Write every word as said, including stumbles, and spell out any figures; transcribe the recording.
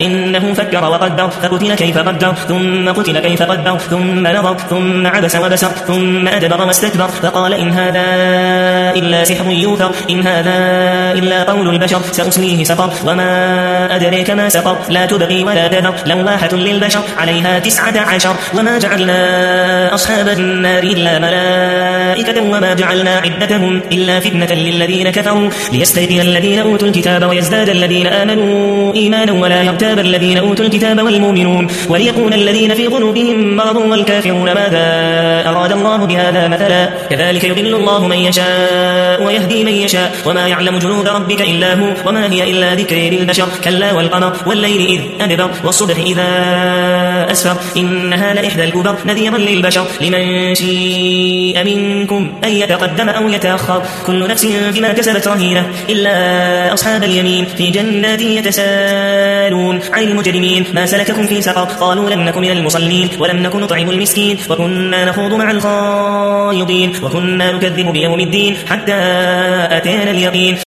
إنه فكر وقدر فقتل كيف قدر ثم قتل كيف قدر ثم نظر ثم عبس وبسر ثم أدبر واستكبر فقال إن هذا إلا سحر يوثر إن هذا إلا قول البشر سأصليه سقر وما أدريك ما سقر لا تبغي ولا تذر لواحة للبشر عليها تسعة عشر وما جعلنا أصحاب النار إلا ملائكة وما جعلنا عدتهم إلا فتنة للذين كفروا ليستيقن الذين أوتوا الكتاب ويزداد الذين آمنوا إيمانا ولا يرتاب الذين أوتوا الكتاب والمؤمنون وليقول الذين في قلوبهم مرض والكافرون ماذا أراد الله بهذا مثلا كذلك يضل الله من يشاء ويهدي من يشاء وما يعلم جنود ربك إلا هو وما هي إلا ذكر للبشر كلا والقمر والليل إذ أدبر والصبح إذا أسفر إنها لإحدى الكبر نذيرا للبشر لمن شيء منكم أن يتقدم أو يتأخر كل نفس بما كسبت رهينة إلا أصحاب اليمين في جنات يتساءلون عن المجرمين ما سلككم في سقر قالوا لم نكن من المصلين ولم نكن نطعم المسكين وكنا نخوض مع الخائضين وكنا نكذب بيوم الدين حتى أتانا اليقين